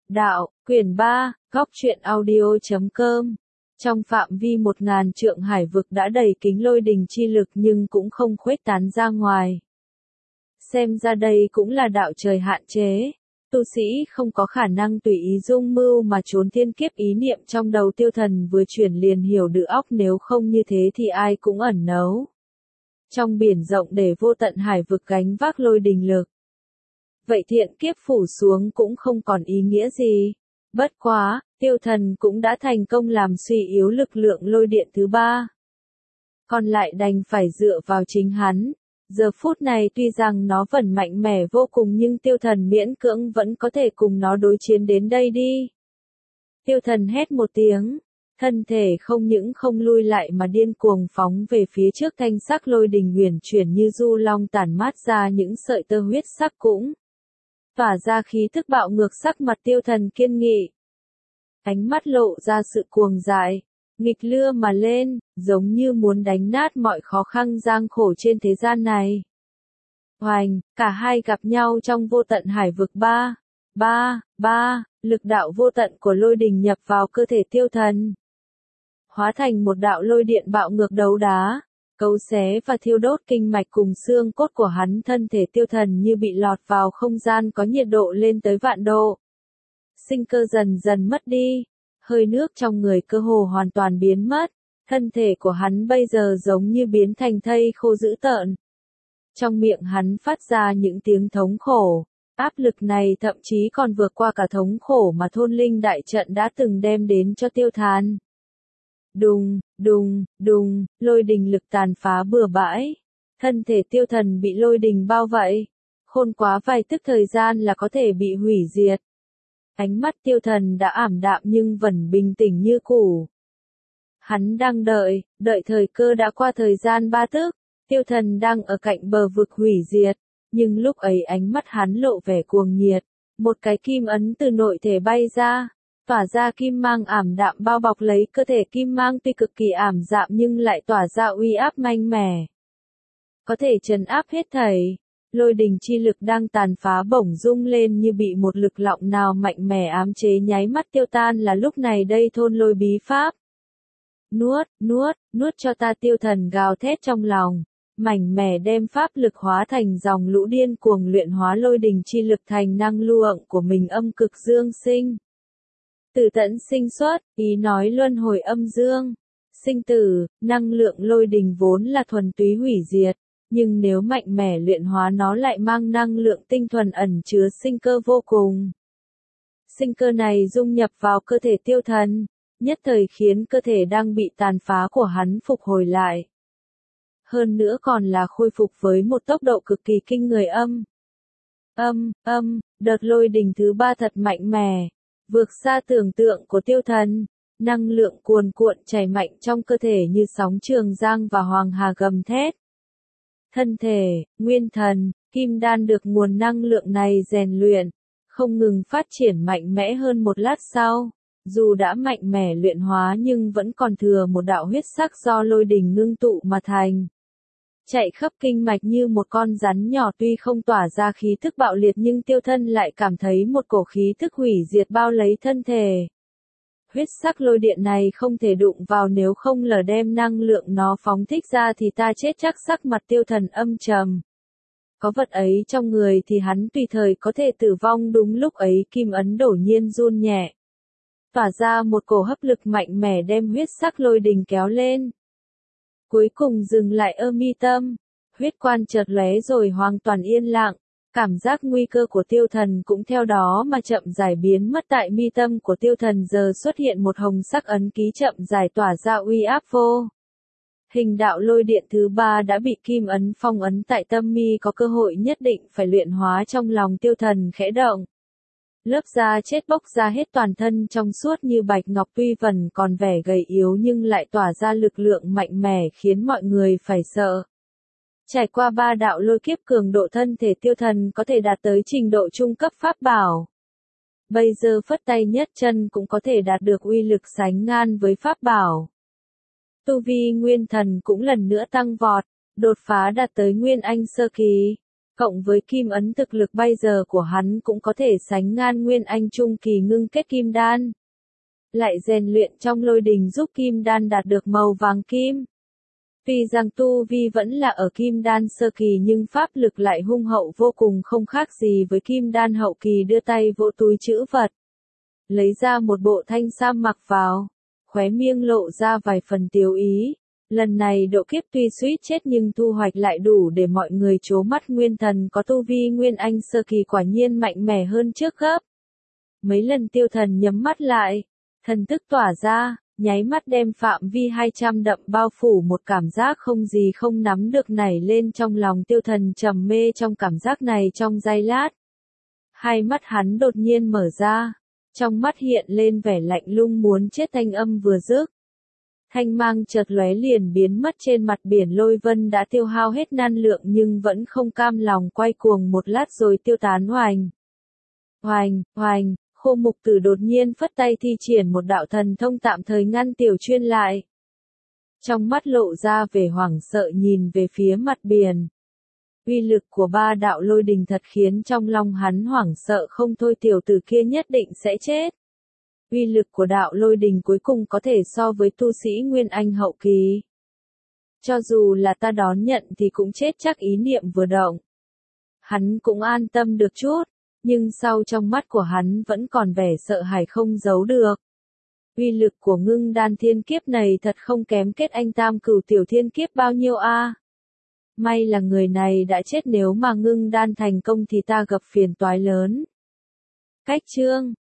Đạo, quyển 3, góc truyện audio.com. Trong phạm vi 1000 trượng hải vực đã đầy kính lôi đình chi lực nhưng cũng không khuếch tán ra ngoài. Xem ra đây cũng là đạo trời hạn chế. Tu sĩ không có khả năng tùy ý dung mưu mà trốn thiên kiếp, ý niệm trong đầu Tiêu Thần vừa chuyển liền hiểu được óc, nếu không như thế thì ai cũng ẩn nấu trong biển rộng để vô tận hải vực gánh vác lôi đình lực. Vậy thiện kiếp phủ xuống cũng không còn ý nghĩa gì. Bất quá, Tiêu Thần cũng đã thành công làm suy yếu lực lượng lôi điện thứ ba. Còn lại đành phải dựa vào chính hắn. Giờ phút này tuy rằng nó vẫn mạnh mẽ vô cùng nhưng Tiêu Thần miễn cưỡng vẫn có thể cùng nó đối chiến, đến đây đi. Tiêu Thần hét một tiếng. Thân thể không những không lui lại mà điên cuồng phóng về phía trước, thanh sắc lôi đình huyền chuyển như du long tản mát ra những sợi tơ huyết sắc, cũng tỏa ra khí thức bạo ngược. Sắc mặt Tiêu Thần kiên nghị, ánh mắt lộ ra sự cuồng dại, nghịch lưa mà lên, giống như muốn đánh nát mọi khó khăn gian khổ trên thế gian này. Hoành, cả hai gặp nhau trong vô tận hải vực. Lực đạo vô tận của lôi đình nhập vào cơ thể Tiêu Thần, hóa thành một đạo lôi điện bạo ngược đấu đá, cấu xé và thiêu đốt kinh mạch cùng xương cốt của hắn. Thân thể Tiêu Thần như bị lọt vào không gian có nhiệt độ lên tới vạn độ. Sinh cơ dần dần mất đi, hơi nước trong người cơ hồ hoàn toàn biến mất, thân thể của hắn bây giờ giống như biến thành thây khô dữ tợn. Trong miệng hắn phát ra những tiếng thống khổ, áp lực này thậm chí còn vượt qua cả thống khổ mà thôn linh đại trận đã từng đem đến cho Tiêu Thần. Đùng, lôi đình lực tàn phá bừa bãi. Thân thể Tiêu Thần bị lôi đình bao vây, khôn quá vài tức thời gian là có thể bị hủy diệt. Ánh mắt Tiêu Thần đã ảm đạm nhưng vẫn bình tĩnh như cũ. Hắn đang đợi thời cơ đã qua. Thời gian 3 tức, Tiêu Thần đang ở cạnh bờ vực hủy diệt, nhưng lúc ấy ánh mắt hắn lộ vẻ cuồng nhiệt, một cái kim ấn từ nội thể bay ra, tỏa ra kim mang ảm đạm bao bọc lấy cơ thể. Kim mang tuy cực kỳ ảm đạm nhưng lại tỏa ra uy áp mạnh mẽ, có thể trấn áp hết thảy. Lôi đình chi lực đang tàn phá bỗng rung lên như bị một lực lượng nào mạnh mẽ ám chế, nháy mắt tiêu tan. Là lúc này đây thôn lôi bí pháp. Nuốt cho ta! Tiêu Thần gào thét trong lòng, mạnh mẽ đem pháp lực hóa thành dòng lũ, điên cuồng luyện hóa lôi đình chi lực thành năng lượng của mình. Âm cực dương sinh, tử tận sinh xuất, ý nói luân hồi âm dương, sinh tử. Năng lượng lôi đình vốn là thuần túy hủy diệt, nhưng nếu mạnh mẽ luyện hóa nó lại mang năng lượng tinh thuần ẩn chứa sinh cơ vô cùng. Sinh cơ này dung nhập vào cơ thể Tiêu Thần, nhất thời khiến cơ thể đang bị tàn phá của hắn phục hồi lại. Hơn nữa còn là khôi phục với một tốc độ cực kỳ kinh người. Đợt lôi đình thứ 3 thật mạnh mẽ, vượt xa tưởng tượng của Tiêu Thần. Năng lượng cuồn cuộn chảy mạnh trong cơ thể như sóng Trường Giang và Hoàng Hà gầm thét. Thân thể, nguyên thần, kim đan được nguồn năng lượng này rèn luyện, không ngừng phát triển mạnh mẽ. Hơn một lát sau, dù đã mạnh mẽ luyện hóa nhưng vẫn còn thừa một đạo huyết sắc do lôi đình ngưng tụ mà thành, chạy khắp kinh mạch như một con rắn nhỏ. Tuy không tỏa ra khí thức bạo liệt nhưng Tiêu Thần lại cảm thấy một cổ khí thức hủy diệt bao lấy thân thể. Huyết sắc lôi điện này không thể đụng vào, nếu không lờ đem năng lượng nó phóng thích ra thì ta chết chắc. Sắc mặt Tiêu Thần âm trầm. Có vật ấy trong người thì hắn tùy thời có thể tử vong. Đúng lúc ấy kim ấn đột nhiên run nhẹ, tỏa ra một cổ hấp lực mạnh mẽ đem huyết sắc lôi đình kéo lên. Cuối cùng dừng lại ở mi tâm, huyết quan chợt lóe rồi hoàn toàn yên lặng. Cảm giác nguy cơ của Tiêu Thần cũng theo đó mà chậm rãi biến mất. Tại mi tâm của Tiêu Thần giờ xuất hiện một hồng sắc ấn ký chậm rãi tỏa ra uy áp vô hình. Đạo lôi điện thứ 3 đã bị kim ấn phong ấn tại tâm mi, có cơ hội nhất định phải luyện hóa. Trong lòng Tiêu Thần khẽ động, lớp da chết bốc ra hết toàn thân trong suốt như bạch ngọc. Tuy vẫn còn vẻ gầy yếu nhưng lại tỏa ra lực lượng mạnh mẽ khiến mọi người phải sợ. Trải qua 3 đạo lôi kiếp cường độ, thân thể Tiêu Thần có thể đạt tới trình độ trung cấp pháp bảo. Bây giờ phất tay nhất chân cũng có thể đạt được uy lực sánh ngang với pháp bảo. Tu vi nguyên thần cũng lần nữa tăng vọt, đột phá đạt tới nguyên anh sơ kỳ. Cộng với kim ấn thực lực bây giờ của hắn cũng có thể sánh ngang Nguyên Anh Trung kỳ ngưng kết kim đan. Lại rèn luyện trong lôi đình giúp kim đan đạt được màu vàng kim. Tuy rằng tu vi vẫn là ở kim đan sơ kỳ nhưng pháp lực lại hung hậu vô cùng, không khác gì với kim đan hậu kỳ đưa tay vỗ túi trữ vật. Lấy ra một bộ thanh sam mặc vào, khóe miệng lộ ra vài phần tiếu ý. Lần này độ kiếp tuy suýt chết nhưng thu hoạch lại đủ để mọi người trố mắt. Nguyên thần có tu vi Nguyên Anh sơ kỳ quả nhiên mạnh mẽ hơn trước gấp. Mấy lần Tiêu Thần nhắm mắt lại, thần thức tỏa ra, nháy mắt đem phạm vi 200 dặm bao phủ, một cảm giác không gì không nắm được nảy lên trong lòng Tiêu Thần, trầm mê trong cảm giác này trong giây lát. Hai mắt hắn đột nhiên mở ra, trong mắt hiện lên vẻ lạnh lùng muốn chết, thanh âm vừa dứt. Thanh mang chợt lóe liền biến mất trên mặt biển. Lôi Vân đã tiêu hao hết năng lượng nhưng vẫn không cam lòng, quay cuồng một lát rồi tiêu tán. Hoành, hoành, hoành, Khô Mục Tử đột nhiên phất tay thi triển một đạo thần thông tạm thời ngăn Tiểu Chuyên lại. Trong mắt lộ ra vẻ hoảng sợ nhìn về phía mặt biển. Uy lực của ba đạo lôi đình thật khiến trong lòng hắn hoảng sợ không thôi, tiểu tử kia nhất định sẽ chết. Uy lực của đạo lôi đình cuối cùng có thể so với tu sĩ Nguyên Anh hậu kỳ. Cho dù là ta đón nhận thì cũng chết chắc. Ý niệm vừa động, hắn cũng an tâm được chút, nhưng sau trong mắt của hắn vẫn còn vẻ sợ hãi không giấu được. Uy lực của Ngưng Đan thiên kiếp này thật không kém Kết Anh Tam Cửu Tiểu Thiên Kiếp bao nhiêu a. May là người này đã chết, nếu mà Ngưng Đan thành công thì ta gặp phiền toái lớn. Cách chương